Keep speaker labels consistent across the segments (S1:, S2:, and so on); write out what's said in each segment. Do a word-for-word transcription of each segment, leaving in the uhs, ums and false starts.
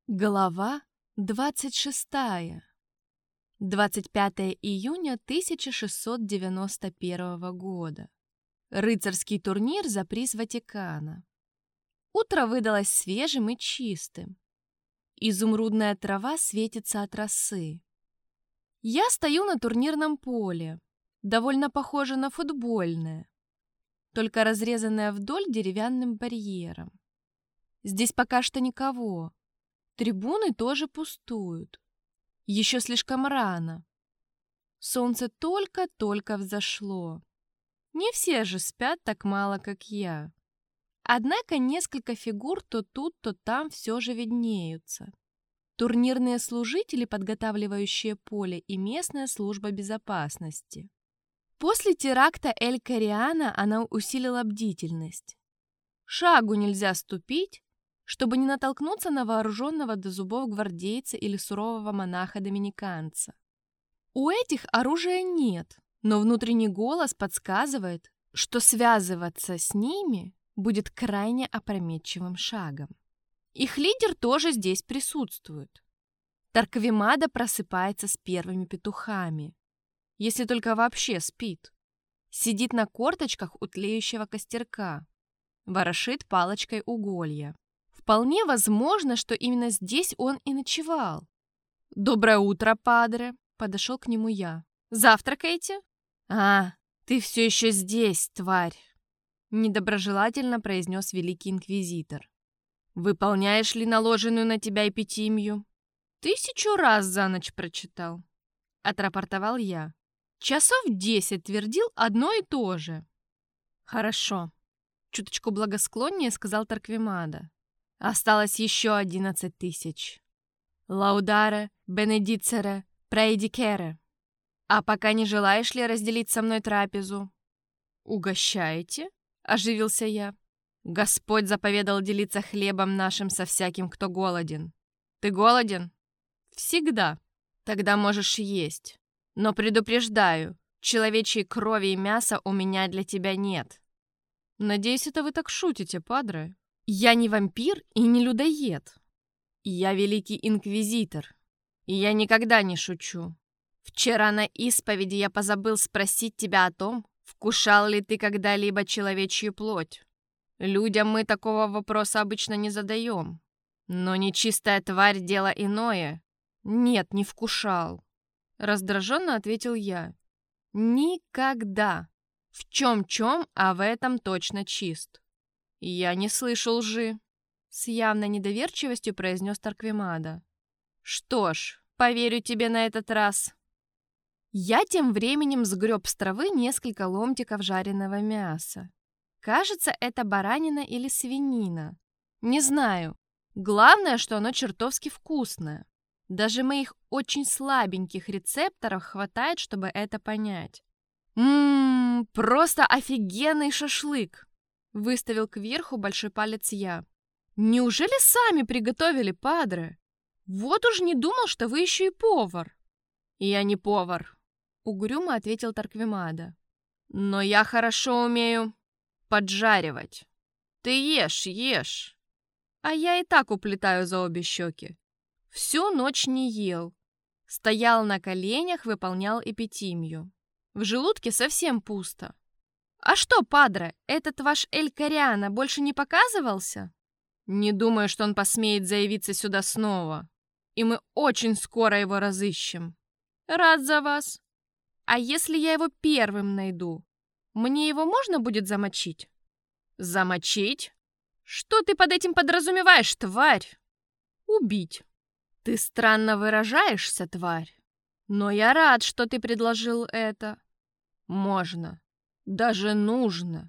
S1: Глава двадцать шестая. двадцать пятое июня тысяча шестьсот девяносто первого года. Рыцарский турнир за приз Ватикана. Утро выдалось свежим и чистым. Изумрудная трава светится от росы. Я стою на турнирном поле, довольно похоже на футбольное, только разрезанное вдоль деревянным барьером. Здесь пока что никого. Трибуны тоже пустуют. Еще слишком рано. Солнце только-только взошло. Не все же спят так мало, как я. Однако несколько фигур то тут, то там все же виднеются. Турнирные служители, подготавливающие поле, и местная служба безопасности. После теракта Эль Кориана она усилила бдительность. Шагу нельзя ступить, чтобы не натолкнуться на вооруженного до зубов гвардейца или сурового монаха-доминиканца. У этих оружия нет, но внутренний голос подсказывает, что связываться с ними будет крайне опрометчивым шагом. Их лидер тоже здесь присутствует. Тарквимада просыпается с первыми петухами, если только вообще спит. Сидит на корточках у тлеющего костерка, ворошит палочкой уголья. Вполне возможно, что именно здесь он и ночевал. «Доброе утро, падре!» — подошел к нему я. «Завтракаете?» «А, ты все еще здесь, тварь!» — недоброжелательно произнес великий инквизитор. «Выполняешь ли наложенную на тебя эпитимию?» «Тысячу раз за ночь прочитал», — отрапортовал я. «Часов десять твердил одно и то же». «Хорошо», — чуточку благосклоннее сказал Тарквимада. Осталось еще одиннадцать тысяч. Лаударе, бенедицере, прейдикере. А пока не желаешь ли разделить со мной трапезу? Угощаете? Оживился я. Господь заповедал делиться хлебом нашим со всяким, кто голоден. Ты голоден? Всегда. Тогда можешь есть. Но предупреждаю, человечьей крови и мяса у меня для тебя нет. Надеюсь, это вы так шутите, падре. Я не вампир и не людоед. Я великий инквизитор. И я никогда не шучу. Вчера на исповеди я позабыл спросить тебя о том, вкушал ли ты когда-либо человечью плоть. Людям мы такого вопроса обычно не задаем. Но нечистая тварь — дело иное. Нет, не вкушал. Раздраженно ответил я. Никогда. В чем-чем, а в этом точно чист. «Я не слышу лжи», — с явной недоверчивостью произнес Тарквимада. «Что ж, поверю тебе на этот раз». Я тем временем сгреб с травы несколько ломтиков жареного мяса. Кажется, это баранина или свинина. Не знаю. Главное, что оно чертовски вкусное. Даже моих очень слабеньких рецепторов хватает, чтобы это понять. Ммм, просто офигенный шашлык! Выставил кверху большой палец я. «Неужели сами приготовили, падре? Вот уж не думал, что вы еще и повар». «Я не повар», — угрюмо ответил Тарквимада. «Но я хорошо умею поджаривать. Ты ешь, ешь. А я и так уплетаю за обе щеки. Всю ночь не ел. Стоял на коленях, выполнял эпитимию. В желудке совсем пусто. «А что, падре, этот ваш Эль Кориана больше не показывался?» «Не думаю, что он посмеет заявиться сюда снова. И мы очень скоро его разыщем». «Рад за вас. А если я его первым найду, мне его можно будет замочить?» «Замочить? Что ты под этим подразумеваешь, тварь?» «Убить». «Ты странно выражаешься, тварь. Но я рад, что ты предложил это». «Можно. Даже нужно.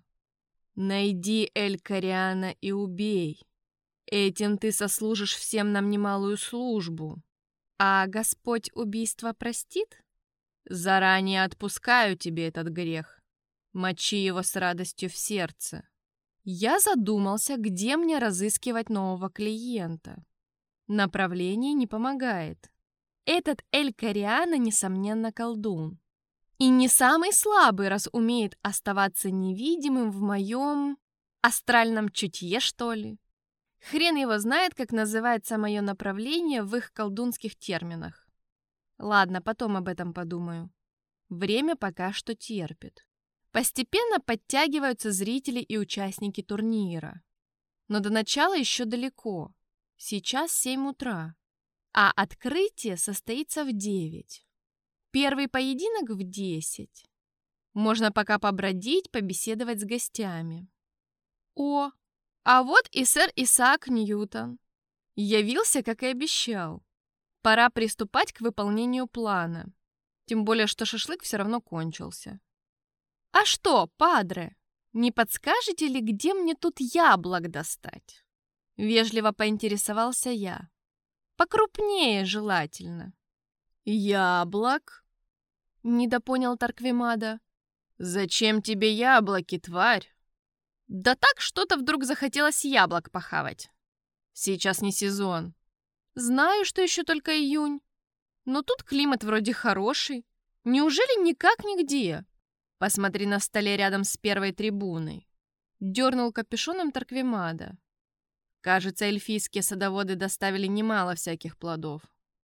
S1: Найди Эль Кориана и убей. Этим ты сослужишь всем нам немалую службу. А Господь убийство простит? Заранее отпускаю тебе этот грех. Мочи его с радостью в сердце». Я задумался, где мне разыскивать нового клиента. Направление не помогает. Этот Эль Кориана, несомненно, колдун. И не самый слабый, раз умеет оставаться невидимым в моем астральном чутье, что ли. Хрен его знает, как называется мое направление в их колдунских терминах. Ладно, потом об этом подумаю. Время пока что терпит. Постепенно подтягиваются зрители и участники турнира. Но до начала еще далеко. Сейчас семь утра. А открытие состоится в девять. Первый поединок в десять. Можно пока побродить, побеседовать с гостями. О, а вот и сэр Исаак Ньютон. Явился, как и обещал. Пора приступать к выполнению плана. Тем более, что шашлык все равно кончился. «А что, падре, не подскажете ли, где мне тут яблок достать?» Вежливо поинтересовался я. «Покрупнее желательно». «Яблок?» — недопонял Тарквимада. «Зачем тебе яблоки, тварь?» «Да так что-то вдруг захотелось яблок похавать. Сейчас не сезон. Знаю, что еще только июнь. Но тут климат вроде хороший. Неужели никак нигде?» «Посмотри на столе рядом с первой трибуной». Дернул капюшоном Тарквимада. Кажется, эльфийские садоводы доставили немало всяких плодов.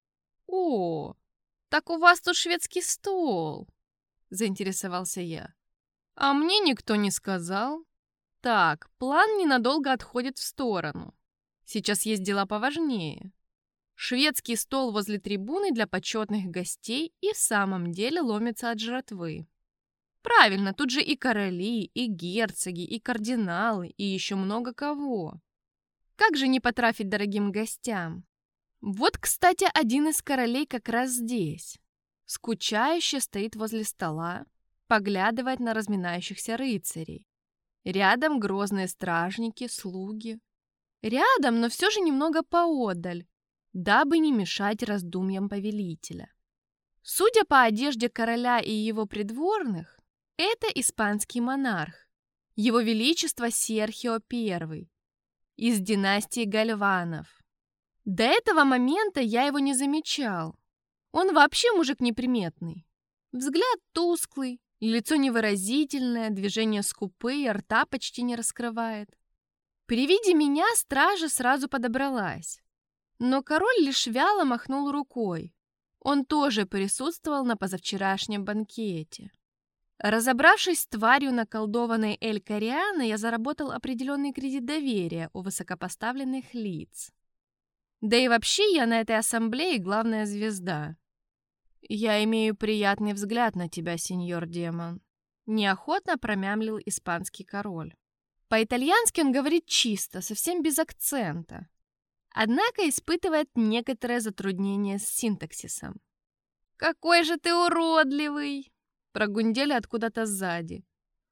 S1: «О, так у вас тут шведский стол», — заинтересовался я. «А мне никто не сказал». Так, план ненадолго отходит в сторону. Сейчас есть дела поважнее. Шведский стол возле трибуны для почетных гостей и в самом деле ломится от жратвы. Правильно, тут же и короли, и герцоги, и кардиналы, и еще много кого. Как же не потрафить дорогим гостям? Вот, кстати, один из королей как раз здесь. Скучающе стоит возле стола, поглядывает на разминающихся рыцарей. Рядом грозные стражники, слуги. Рядом, но все же немного поодаль, дабы не мешать раздумьям повелителя. Судя по одежде короля и его придворных, это испанский монарх, его величество Серхио Первый, из династии Гальванов. До этого момента я его не замечал. Он вообще мужик неприметный. Взгляд тусклый, лицо невыразительное, движения скупые, рта почти не раскрывает. При виде меня стража сразу подобралась. Но король лишь вяло махнул рукой. Он тоже присутствовал на позавчерашнем банкете. Разобравшись с тварью наколдованной Эль Корианы, я заработал определенный кредит доверия у высокопоставленных лиц. Да и вообще я на этой ассамблее главная звезда. «Я имею приятный взгляд на тебя, сеньор демон», — неохотно промямлил испанский король. По-итальянски он говорит чисто, совсем без акцента. Однако испытывает некоторое затруднение с синтаксисом. «Какой же ты уродливый!» — прогундели откуда-то сзади.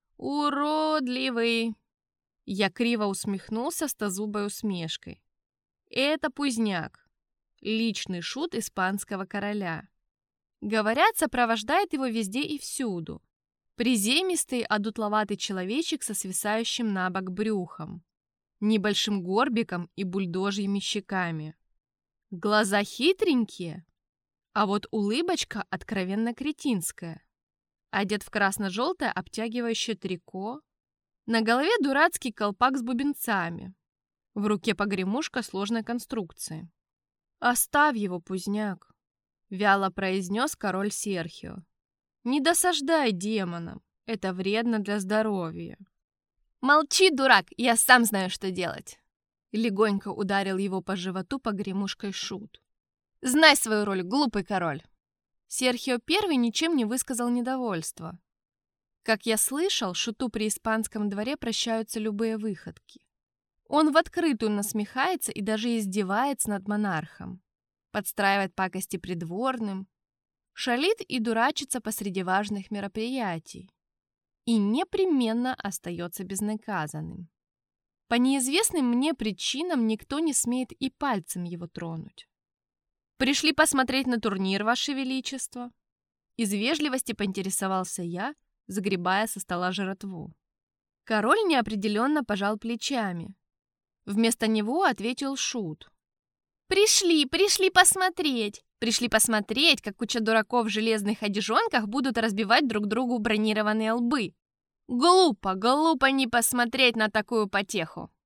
S1: «Уродливый!» Я криво усмехнулся с тазубой усмешкой. «Это Пузняк, личный шут испанского короля. Говорят, сопровождает его везде и всюду. Приземистый, одутловатый человечек со свисающим на бок брюхом, небольшим горбиком и бульдожьими щеками. Глаза хитренькие, а вот улыбочка откровенно кретинская. Одет в красно-желтое обтягивающее трико. На голове дурацкий колпак с бубенцами. В руке погремушка сложной конструкции. «Оставь его, Пузняк», — вяло произнес король Серхио. «Не досаждай демонам, это вредно для здоровья». «Молчи, дурак, я сам знаю, что делать!» Легонько ударил его по животу погремушкой шут. «Знай свою роль, глупый король!» Серхио Первый ничем не высказал недовольства. Как я слышал, шуту при испанском дворе прощаются любые выходки. Он в открытую насмехается и даже издевается над монархом. Подстраивает пакости придворным, шалит и дурачится посреди важных мероприятий. И непременно остается безнаказанным. По неизвестным мне причинам никто не смеет и пальцем его тронуть. «Пришли посмотреть на турнир, Ваше Величество?» Из вежливости поинтересовался я, загребая со стола жратву. Король неопределенно пожал плечами. Вместо него ответил шут. «Пришли, пришли посмотреть! Пришли посмотреть, как куча дураков в железных одежонках будут разбивать друг другу бронированные лбы. Глупо, глупо не посмотреть на такую потеху!»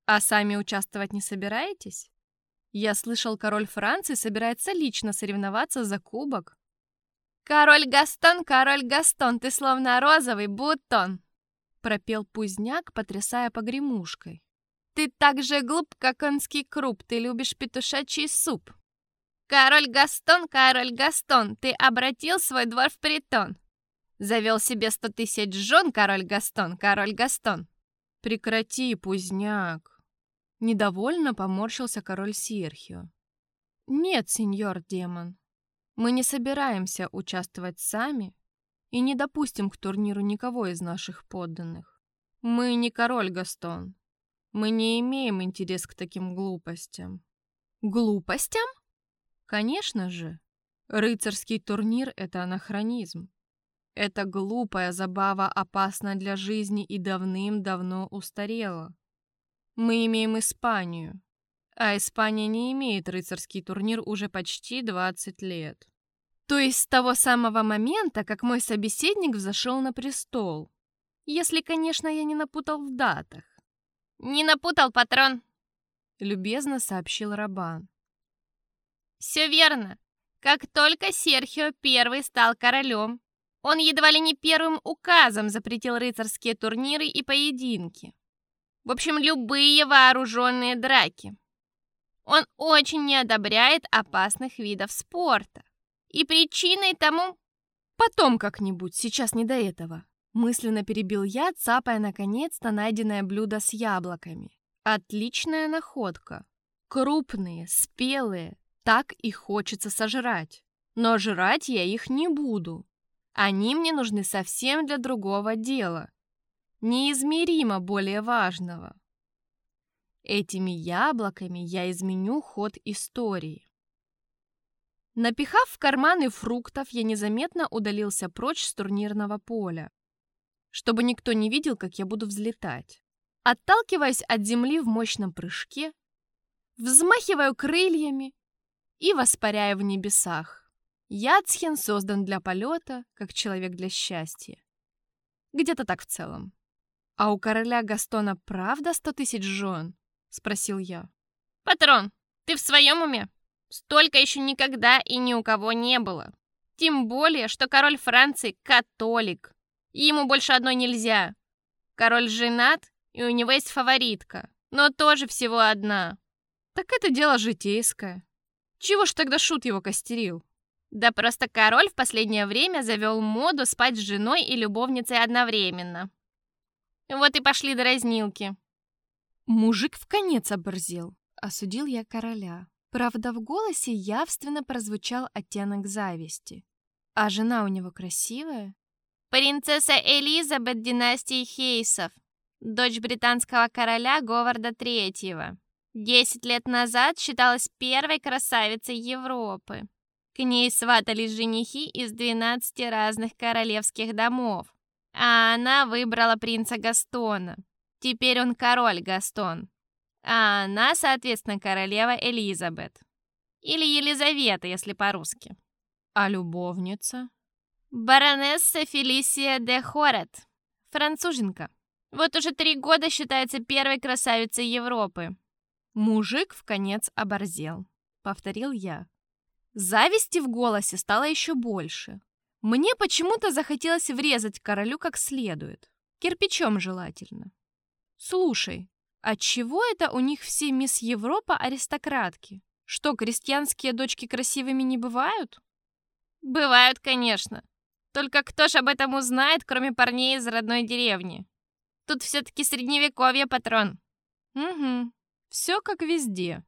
S1: А сами участвовать не собираетесь? Я слышал, король Франции собирается лично соревноваться за кубок. «Король Гастон, король Гастон, ты словно розовый бутон!» пропел Пузняк, потрясая погремушкой. «Ты так же глуп, как конский круп, ты любишь петушачий суп. Король Гастон, король Гастон, ты обратил свой двор в притон. Завел себе сто тысяч жен, король Гастон, король Гастон». «Прекрати, Пузняк!» Недовольно поморщился король Серхио. «Нет, сеньор-демон, мы не собираемся участвовать сами и не допустим к турниру никого из наших подданных. Мы не король Гастон. Мы не имеем интерес к таким глупостям». «Глупостям?» «Конечно же. Рыцарский турнир — это анахронизм. Эта глупая забава опасна для жизни и давным-давно устарела. Мы имеем Испанию, а Испания не имеет рыцарский турнир уже почти двадцать лет. То есть с того самого момента, как мой собеседник взошел на престол. Если, конечно, я не напутал в датах». «Не напутал, патрон», — любезно сообщил Рабан. «Все верно. Как только Серхио Первый стал королем, он едва ли не первым указом запретил рыцарские турниры и поединки. В общем, любые вооруженные драки. Он очень не одобряет опасных видов спорта. И причиной тому...» «Потом как-нибудь, сейчас не до этого», — мысленно перебил я, цапая наконец-то найденное блюдо с яблоками. Отличная находка. Крупные, спелые, так и хочется сожрать. Но жрать я их не буду. Они мне нужны совсем для другого дела. Неизмеримо более важного. Этими яблоками я изменю ход истории. Напихав в карманы фруктов, я незаметно удалился прочь с турнирного поля, чтобы никто не видел, как я буду взлетать. Отталкиваясь от земли в мощном прыжке, взмахиваю крыльями и воспаряю в небесах. Яцхен создан для полета, как человек для счастья. Где-то так в целом. «А у короля Гастона правда сто тысяч жен?» — спросил я. «Патрон, ты в своем уме? Столько еще никогда и ни у кого не было. Тем более, что король Франции католик. И ему больше одной нельзя. Король женат, и у него есть фаворитка, но тоже всего одна». «Так это дело житейское. Чего ж тогда шут его костерил?» «Да просто король в последнее время завел моду спать с женой и любовницей одновременно. Вот и пошли дразнилки». «Мужик вконец оборзел», — осудил я короля. Правда, в голосе явственно прозвучал оттенок зависти. «А жена у него красивая?»
S2: «Принцесса Элизабет династии Хейсов, дочь британского короля Говарда Третьего. Десять лет назад считалась первой красавицей Европы. К ней сватались женихи из двенадцати разных королевских домов, а она выбрала принца Гастона. Теперь он король Гастон, а она, соответственно, королева Элизабет. Или Елизавета, если по-русски».
S1: «А любовница?»
S2: «Баронесса Фелисия де Хорет, француженка. Вот уже три года считается первой красавицей Европы».
S1: «Мужик вконец оборзел», — повторил я. Зависти в голосе стало еще больше. Мне почему-то захотелось врезать королю как следует. Кирпичом желательно. «Слушай, отчего это у них все мисс Европа аристократки? Что, крестьянские дочки красивыми не бывают?»
S2: «Бывают, конечно. Только кто ж об этом узнает, кроме парней из родной деревни? Тут все-таки средневековье, патрон».
S1: «Угу. Все как везде.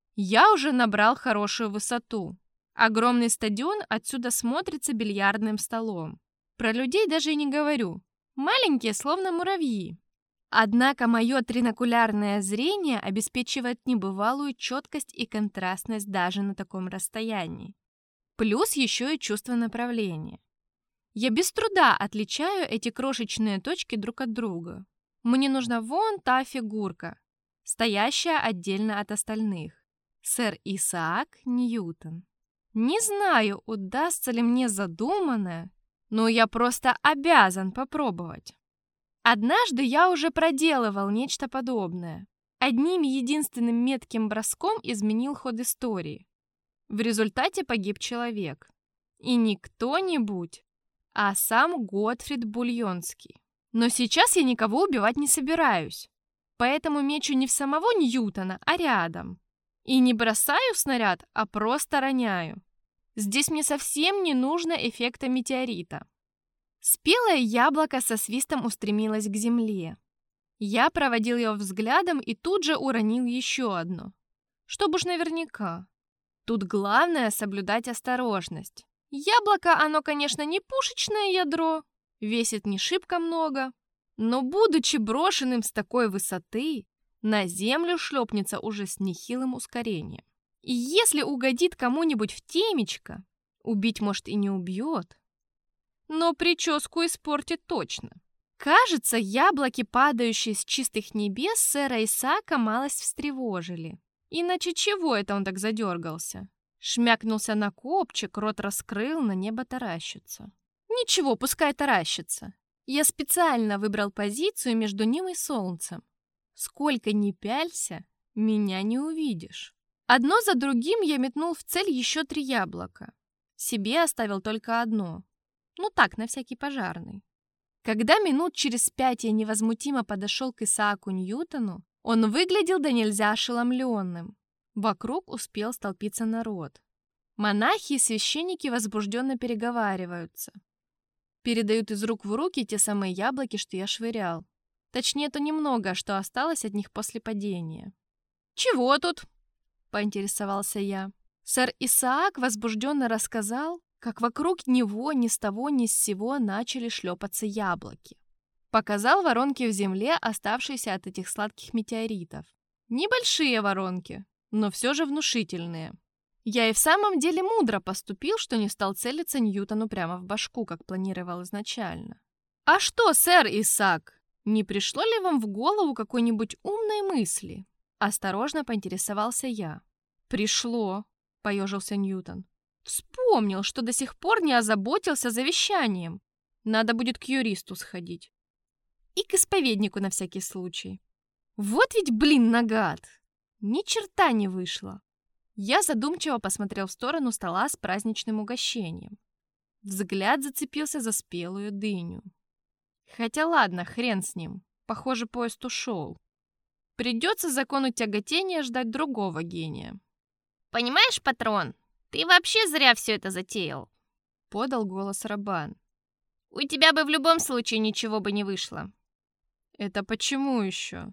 S1: Я уже набрал хорошую высоту. Огромный стадион отсюда смотрится бильярдным столом. Про людей даже и не говорю. Маленькие, словно муравьи. Однако мое тринокулярное зрение обеспечивает небывалую четкость и контрастность даже на таком расстоянии. Плюс еще и чувство направления. Я без труда отличаю эти крошечные точки друг от друга. Мне нужна вон та фигурка, стоящая отдельно от остальных. Сэр Исаак Ньютон. Не знаю, удастся ли мне задуманное, но я просто обязан попробовать. Однажды я уже проделывал нечто подобное. одним единственным метким броском изменил ход истории. В результате погиб человек. И не кто-нибудь, а сам Готфрид Бульонский. Но сейчас я никого убивать не собираюсь, поэтому мечу не в самого Ньютона, а рядом. И не бросаю снаряд, а просто роняю. Здесь мне совсем не нужно эффекта метеорита. Спелое яблоко со свистом устремилось к земле. Я проводил его взглядом и тут же уронил еще одно. Чтоб уж наверняка. Тут главное соблюдать осторожность. Яблоко, оно, конечно, не пушечное ядро, весит не шибко много, но, будучи брошенным с такой высоты, на землю шлепнется уже с нехилым ускорением. И если угодит кому-нибудь в темечко, убить, может, и не убьет, но прическу испортит точно. Кажется, яблоки, падающие с чистых небес, сэра Исаака малость встревожили. Иначе чего это он так задергался? Шмякнулся на копчик, рот раскрыл, на небо таращится. Ничего, пускай таращится. Я специально выбрал позицию между ним и солнцем. Сколько ни пялься, меня не увидишь. Одно за другим я метнул в цель еще три яблока. Себе оставил только одно. Ну так, на всякий пожарный. Когда минут через пять я невозмутимо подошел к Исааку Ньютону, он выглядел да нельзя ошеломленным. Вокруг успел столпиться народ. Монахи и священники возбужденно переговариваются. Передают из рук в руки те самые яблоки, что я швырял. Точнее, то немного, что осталось от них после падения. «Чего тут?» — поинтересовался я. Сэр Исаак возбужденно рассказал, как вокруг него ни с того ни с сего начали шлепаться яблоки. Показал воронки в земле, оставшиеся от этих сладких метеоритов. Небольшие воронки, но все же внушительные. Я и в самом деле мудро поступил, что не стал целиться Ньютону прямо в башку, как планировал изначально. «А что, сэр Исаак, не пришло ли вам в голову какой-нибудь умной мысли?» Осторожно поинтересовался я. «Пришло», — поежился Ньютон. «Вспомнил, что до сих пор не озаботился завещанием. Надо будет к юристу сходить. И к исповеднику на всякий случай. Вот ведь, блин, нагад! Ни черта не вышло». Я задумчиво посмотрел в сторону стола с праздничным угощением. Взгляд зацепился за спелую дыню. Хотя ладно, хрен с ним. Похоже, поезд ушел. Придется закону тяготения ждать другого гения.
S2: «Понимаешь, патрон, ты вообще зря все это затеял»,
S1: — подал голос Рабан.
S2: «У тебя бы в любом случае ничего бы не вышло».
S1: «Это почему еще?»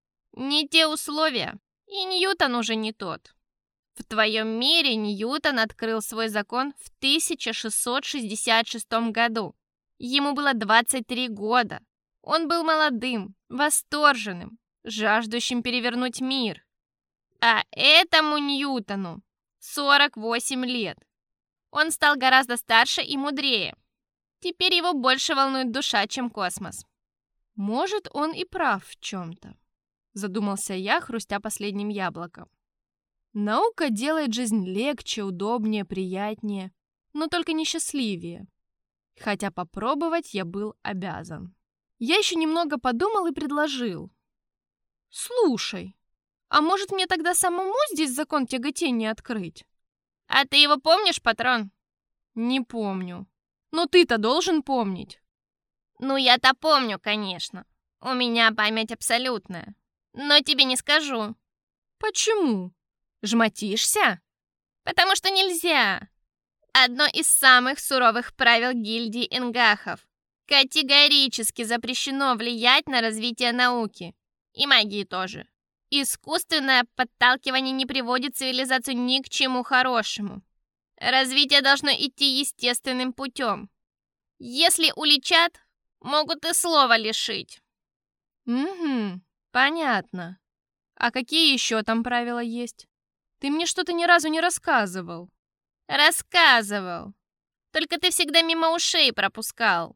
S2: «Не те условия, и Ньютон уже не тот. В твоем мире Ньютон открыл свой закон в тысяча шестьсот шестьдесят шестом году. Ему было двадцать три года. Он был молодым, восторженным, жаждущим перевернуть мир. А этому Ньютону сорок восемь лет. Он стал гораздо старше и мудрее. Теперь его больше волнует душа, чем космос».
S1: «Может, он и прав в чем-то», — задумался я, хрустя последним яблоком. «Наука делает жизнь легче, удобнее, приятнее, но только несчастливее. Хотя попробовать я был обязан». Я еще немного подумал и предложил. «Слушай, а может мне тогда самому здесь закон тяготения открыть?»
S2: «А ты его помнишь, патрон?»
S1: «Не помню. Но ты-то должен помнить».
S2: «Ну, я-то помню, конечно. У меня память абсолютная. Но тебе не скажу».
S1: «Почему? Жмотишься?»
S2: «Потому что нельзя. Одно из самых суровых правил гильдии энгахов. Категорически запрещено влиять на развитие науки. И магии тоже. Искусственное подталкивание не приводит цивилизацию ни к чему хорошему. Развитие должно идти естественным путем. Если уличат, могут и слова лишить».
S1: «Угу, понятно. А какие еще там правила есть? Ты мне что-то ни разу не рассказывал».
S2: «Рассказывал. Только ты всегда мимо ушей пропускал.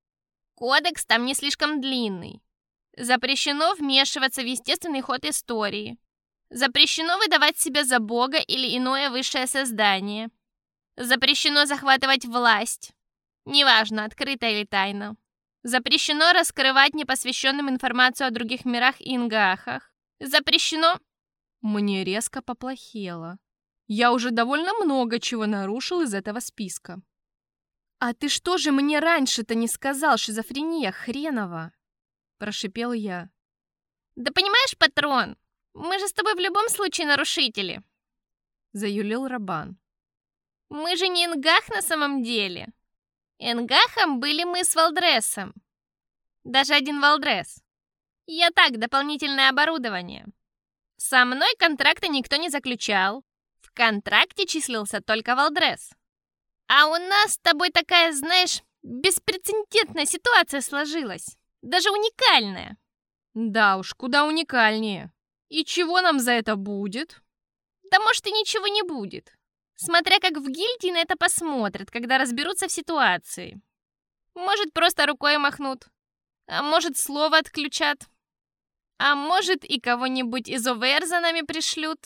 S2: Кодекс там не слишком длинный. Запрещено вмешиваться в естественный ход истории. Запрещено выдавать себя за бога или иное высшее создание. Запрещено захватывать власть. Неважно, открыто или тайно. Запрещено раскрывать непосвященным информацию о других мирах и ингахах. Запрещено.
S1: Мне резко поплохело. Я уже довольно много чего нарушил из этого списка. «А ты что же мне раньше-то не сказал, шизофрения хренова?» Прошипел я.
S2: Да понимаешь, патрон, мы же с тобой в любом случае нарушители.
S1: Заюлил Рабан.
S2: Мы же не Энгах на самом деле. Энгахом были мы с Валдресом. Даже один Валдрес. Я так, дополнительное оборудование. Со мной контракта никто не заключал. В контракте числился только Валдрес. А у нас с тобой такая, знаешь, беспрецедентная ситуация сложилась. Даже уникальная.
S1: Да уж, куда уникальнее. И чего нам за это будет?
S2: Да может и ничего не будет. Смотря как в гильдии на это посмотрят, когда разберутся в ситуации. Может, просто рукой махнут. А может, слово отключат. А может, и кого-нибудь из ОВР за нами пришлют.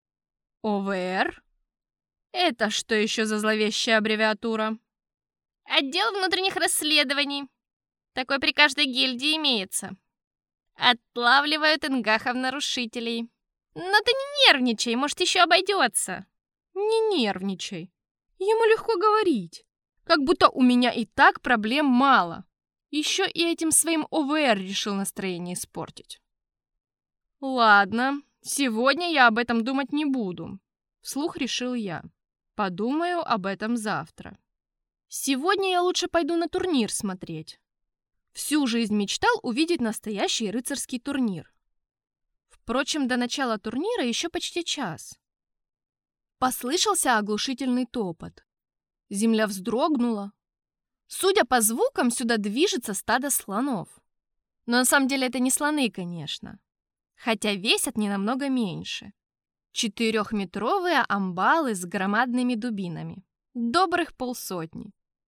S1: ОВР? Это что еще за зловещая аббревиатура?
S2: Отдел внутренних расследований. Такой при каждой гильдии имеется. Отлавливают энгахов-нарушителей. Но ты не нервничай, может, еще обойдется.
S1: Не нервничай. Ему легко говорить. Как будто у меня и так проблем мало. Еще и этим своим ОВР решил настроение испортить. Ладно, сегодня я об этом думать не буду. Вслух решил я. Подумаю об этом завтра. Сегодня я лучше пойду на турнир смотреть. Всю жизнь мечтал увидеть настоящий рыцарский турнир. Впрочем, до начала турнира еще почти час. Послышался оглушительный топот. Земля вздрогнула. Судя по звукам, сюда движется стадо слонов. Но на самом деле это не слоны, конечно. Хотя весят не намного меньше. Четырехметровые амбалы с громадными дубинами. Добрых полсотни.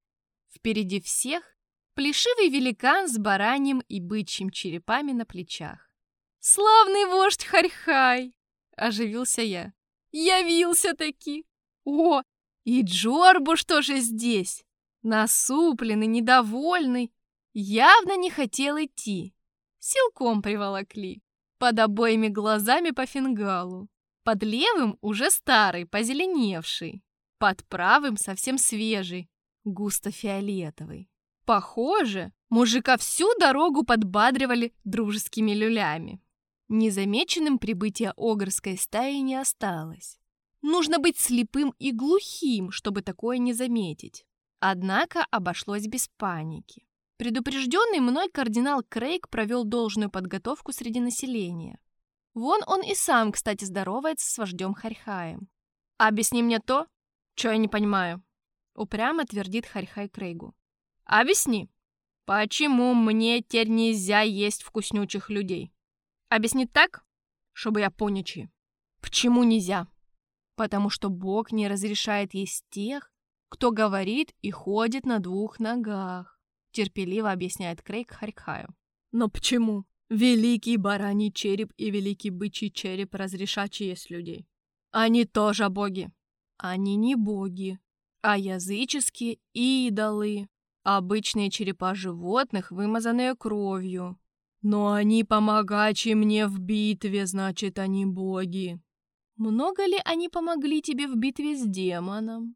S1: Впереди всех плешивый великан с бараньим и бычьим черепами на плечах. «Славный вождь Харьхай!» — оживился я. «Явился-таки! О, и Джорбуш тоже здесь! Насупленный, недовольный, явно не хотел идти. Силком приволокли, под обоими глазами по фингалу. Под левым уже старый, позеленевший, под правым совсем свежий, густо-фиолетовый. Похоже, мужика всю дорогу подбадривали дружескими люлями. Незамеченным прибытие огрской стаи не осталось. Нужно быть слепым и глухим, чтобы такое не заметить. Однако обошлось без паники. Предупрежденный мной кардинал Крейг провел должную подготовку среди населения. Вон он и сам, кстати, здоровается с вождем Харьхаем. «Объясни мне то, что я не понимаю», — упрямо твердит Харьхай Крейгу. «Объясни, почему мне теперь нельзя есть вкуснючих людей? Объясни так, чтобы я понячи. Почему нельзя? Потому что Бог не разрешает есть тех, кто говорит и ходит на двух ногах», — терпеливо объясняет Крейг Харьхаю. «Но почему? Великий бараний череп и великий бычий череп разрешат есть людей. Они тоже боги. Они не боги, а языческие идолы. Обычные черепа животных, вымазанные кровью. Но они помогачи мне в битве, значит, они боги. Много ли они помогли тебе в битве с демоном?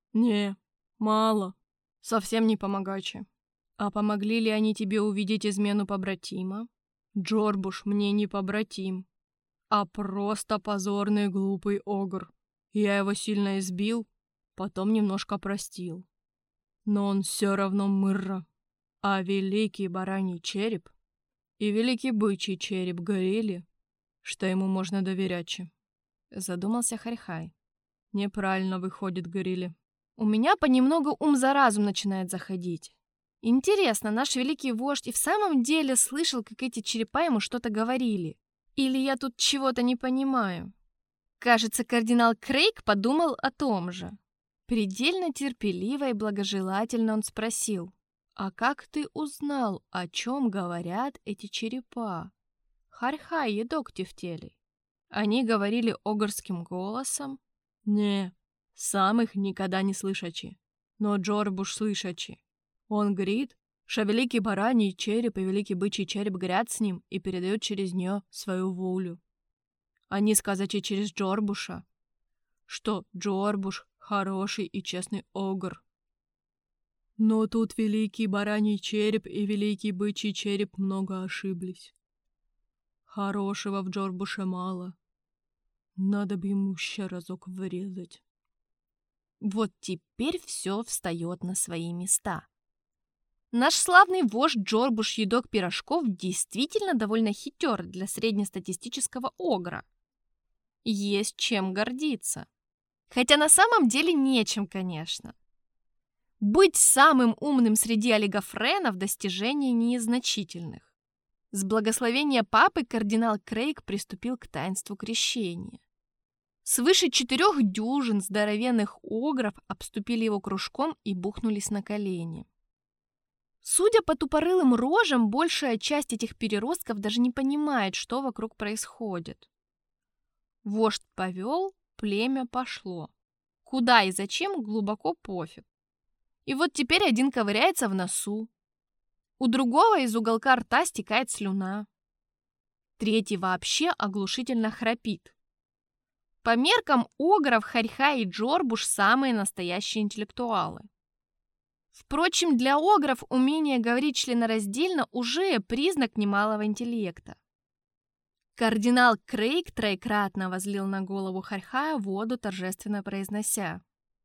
S1: Не, мало. Совсем не помогачи. А помогли ли они тебе увидеть измену побратима? Джорбуш мне не побратим, а просто позорный глупый огр. Я его сильно избил, потом немножко простил. Но он все равно мырра. А великий бараний череп и великий бычий череп говорили, что ему можно доверять. Задумался Харьхай. Неправильно выходит, говорили. У меня понемногу ум за разум начинает заходить. Интересно, наш великий вождь и в самом деле слышал, как эти черепа ему что-то говорили? Или я тут чего-то не понимаю? Кажется, кардинал Крейг подумал о том же. Предельно терпеливо и благожелательно он спросил: «А как ты узнал, о чем говорят эти черепа? Харьхай, едок тефтелей. Они говорили огрским голосом?» «Не, сам их никогда не слышачи, но Джорбуш слышачи. Он говорит, что великий бараний череп и великий бычий череп говорят с ним и передают через нее свою волю. Они сказали через Джорбуша, что Джорбуш хороший и честный огр. Но тут великий бараний череп и великий бычий череп много ошиблись. Хорошего в Джорбуше мало. Надо бы ему еще разок врезать.
S2: Вот теперь все встает на свои места. Наш славный вождь Джорбуш Едок Пирожков действительно довольно хитер для среднестатистического огра. Есть чем гордиться. Хотя на самом деле нечем, конечно. Быть самым умным среди олигофренов – достижение незначительных. С благословения папы кардинал Крейг приступил к таинству крещения. Свыше четырех дюжин здоровенных огров обступили его кружком и бухнулись на колени. Судя по тупорылым рожам, большая часть этих переростков даже не понимает, что вокруг происходит. Вождь повел, племя пошло. Куда и зачем, глубоко пофиг. И вот теперь один ковыряется в носу. У другого из уголка рта стекает слюна. Третий вообще оглушительно храпит. По меркам огров Харьха и Джорбуш самые настоящие интеллектуалы. Впрочем, для огров умение говорить членораздельно уже признак немалого интеллекта. Кардинал Крейг троекратно возлил на голову Харьхая воду, торжественно произнося: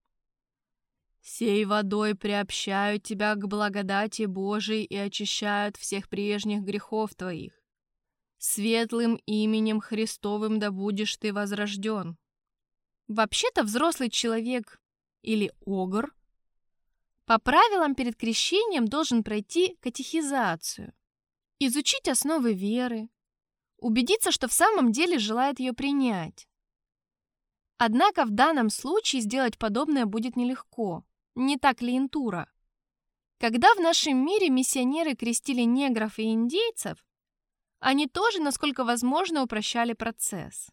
S2: «Сей водой приобщают тебя к благодати Божией и очищают всех прежних грехов твоих. Светлым именем Христовым да будешь ты возрожден». Вообще-то взрослый человек или огр по правилам перед крещением должен пройти катехизацию, изучить основы веры, убедиться, что в самом деле желает ее принять. Однако в данном случае сделать подобное будет нелегко. Не так ли интура? Когда в нашем мире миссионеры крестили негров и индейцев, они тоже, насколько возможно, упрощали процесс.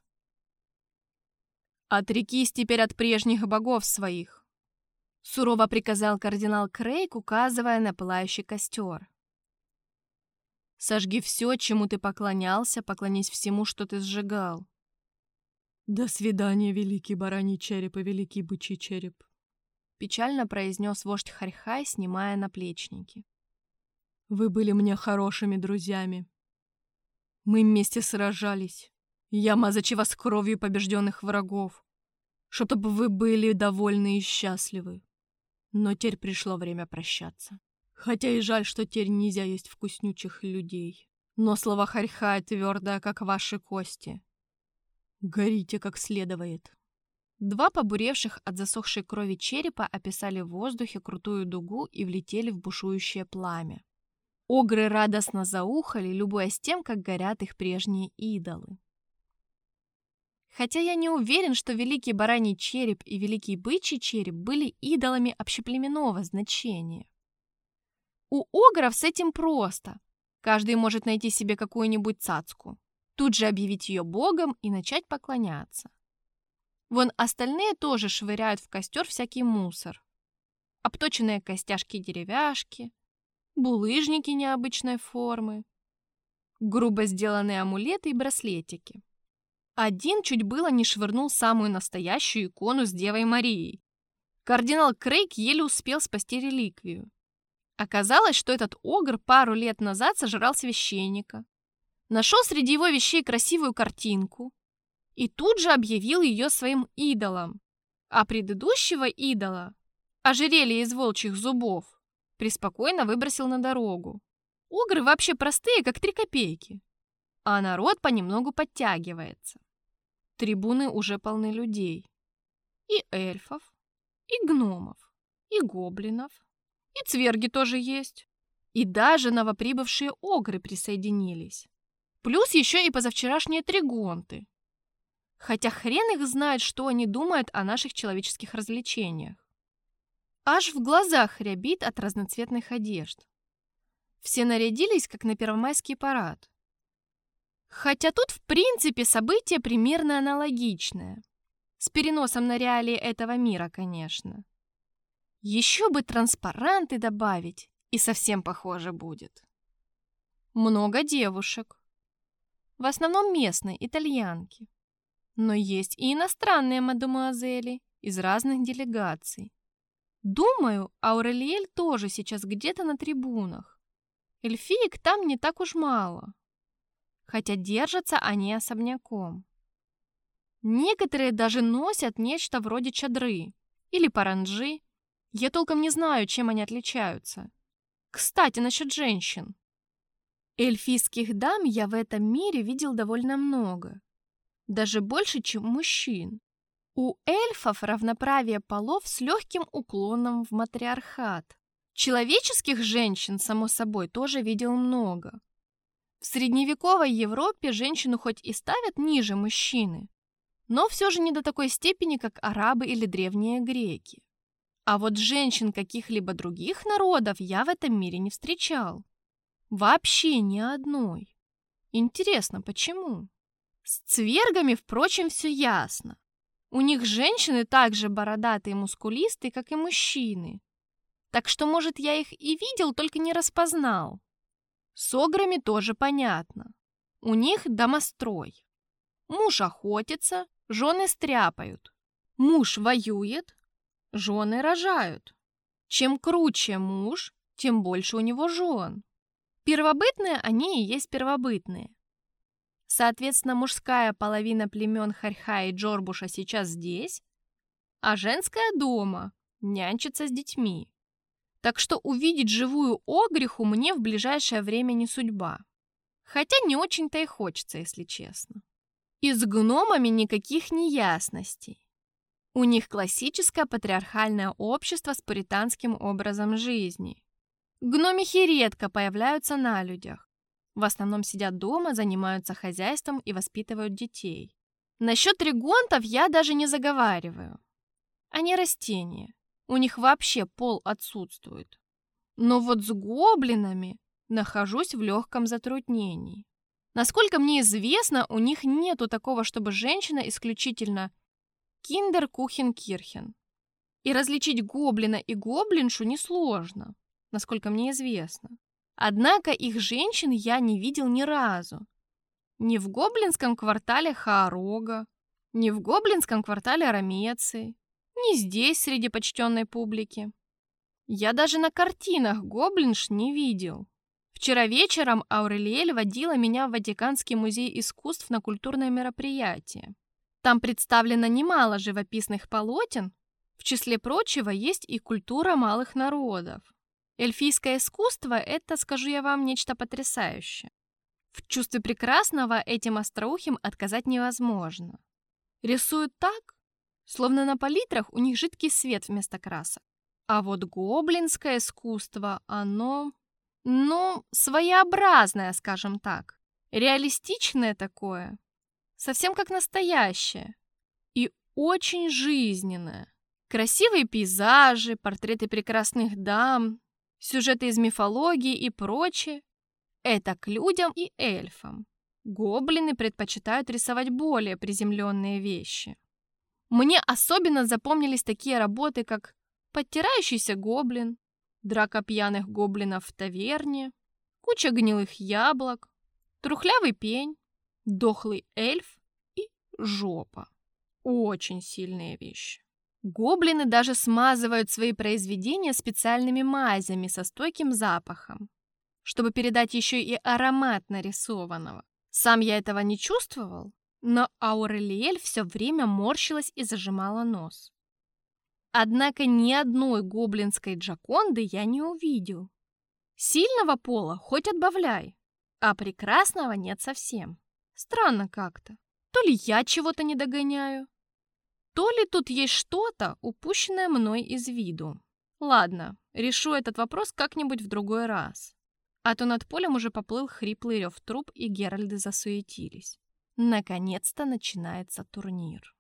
S2: «Отрекись теперь от прежних богов своих», — сурово приказал кардинал Крейг, указывая на пылающий костер. «Сожги все, чему ты поклонялся, поклонись всему, что ты сжигал».
S1: «До свидания, великий бараний череп и великий бычий череп», — печально произнес вождь Харьхай, снимая наплечники. «Вы были мне хорошими друзьями. Мы вместе сражались. Я мазачи вас кровью побежденных врагов, чтобы вы были довольны и счастливы. Но теперь пришло время прощаться. Хотя и жаль, что теперь нельзя есть вкуснючих людей. Но слова Харьхая твердая, как ваши кости. Горите как следует».
S2: Два побуревших от засохшей крови черепа описали в воздухе крутую дугу и влетели в бушующее пламя. Огры радостно заухали, любуясь тем, как горят их прежние идолы. Хотя я не уверен, что великий бараний череп и великий бычий череп были идолами общеплеменного значения. У огров с этим просто. Каждый может найти себе какую-нибудь цацку, тут же объявить ее богом и начать поклоняться. Вон остальные тоже швыряют в костер всякий мусор. Обточенные костяшки-деревяшки, булыжники необычной формы, грубо сделанные амулеты и браслетики. Один чуть было не швырнул самую настоящую икону с Девой Марией. Кардинал Крейг еле успел спасти реликвию. Оказалось, что этот огр пару лет назад сожрал священника, нашел среди его вещей красивую картинку и тут же объявил ее своим идолом, а предыдущего идола, ожерелье из волчьих зубов, преспокойно выбросил на дорогу. Огры вообще простые, как три копейки, а народ понемногу подтягивается. Трибуны уже полны людей. И эльфов, и гномов, и гоблинов, и цверги тоже есть. И даже новоприбывшие огры присоединились. Плюс еще и позавчерашние тригонты. Хотя хрен их знает, что они думают о наших человеческих развлечениях. Аж в глазах рябит от разноцветных одежд. Все нарядились, как на первомайский парад. Хотя тут, в принципе, событие примерно аналогичное. С переносом на реалии этого мира, конечно. Еще бы транспаранты добавить, и совсем похоже будет. Много девушек. В основном местные, итальянки.
S1: Но есть и иностранные мадемуазели из разных делегаций. Думаю, Аурелиэль тоже сейчас где-то на трибунах. Эльфиек там не так уж мало, хотя держатся они особняком. Некоторые даже носят нечто вроде чадры или паранджи. Я толком не знаю, чем они отличаются. Кстати, насчет женщин. Эльфийских дам я в этом мире видел довольно много. Даже больше, чем мужчин. У эльфов равноправие полов с легким уклоном в матриархат. Человеческих женщин, само собой, тоже видел много. В средневековой Европе женщину хоть и ставят ниже мужчины, но все же не до такой степени, как арабы или древние греки. А вот женщин каких-либо других народов я в этом мире не встречал. Вообще ни одной. Интересно, почему? С цвергами, впрочем, все ясно. У них женщины так же бородатые и мускулистые, как и мужчины. Так что, может, я их и видел, только не распознал. С ограми тоже понятно. У них домострой. Муж охотится, жены стряпают. Муж воюет, жены рожают. Чем круче муж, тем больше у него жен. Первобытные они и есть первобытные. Соответственно, мужская половина племен Харьха и Джорбуша сейчас здесь, а женская дома, нянчится с детьми. Так что увидеть живую огриху мне в ближайшее время не судьба. Хотя не очень-то и хочется, если честно. И с гномами никаких неясностей. У них классическое патриархальное общество с пуританским образом жизни. Гномихи редко появляются на людях. В основном сидят дома, занимаются хозяйством и воспитывают детей. Насчет регонтов я даже не заговариваю. Они растения. У них вообще пол отсутствует. Но вот с гоблинами нахожусь в легком затруднении. Насколько мне известно, у них нету такого, чтобы женщина исключительно киндер-кухен-кирхен. И различить гоблина и гоблиншу несложно, насколько мне известно. Однако их женщин я не видел ни разу. Ни в гоблинском квартале Хаарога, ни в гоблинском квартале Ромеции, ни здесь, среди почтенной публики. Я даже на картинах гоблинш не видел. Вчера вечером Аурелиэль водила меня в Ватиканский музей искусств на культурное мероприятие. Там представлено немало живописных полотен, в числе прочего есть и культура малых народов. Эльфийское искусство – это, скажу я вам, нечто потрясающее. В чувстве прекрасного этим остроухим отказать невозможно. Рисуют так, словно на палитрах у них жидкий свет вместо красок. А вот гоблинское искусство, оно, ну, своеобразное, скажем так. Реалистичное такое, совсем как настоящее. И очень жизненное. Красивые пейзажи, портреты прекрасных дам, сюжеты из мифологии и прочее. Это к людям и эльфам. Гоблины предпочитают рисовать более приземленные вещи. Мне особенно запомнились такие работы, как «Подтирающийся гоблин», «Драка пьяных гоблинов в таверне», «Куча гнилых яблок», «Трухлявый пень», «Дохлый эльф» и «Жопа». Очень сильные вещи. Гоблины даже смазывают свои произведения специальными мазями со стойким запахом, чтобы передать еще и аромат нарисованного. Сам я этого не чувствовал, но Аурелиэль все время морщилась и зажимала нос. Однако ни одной гоблинской джоконды я не увидел. Сильного пола хоть отбавляй, а прекрасного нет совсем. Странно как-то. То ли я чего-то не догоняю, то ли тут есть что-то, упущенное мной из виду. Ладно, решу этот вопрос как-нибудь в другой раз. А то над полем уже поплыл хриплый рев труб, и геральды засуетились. Наконец-то начинается турнир.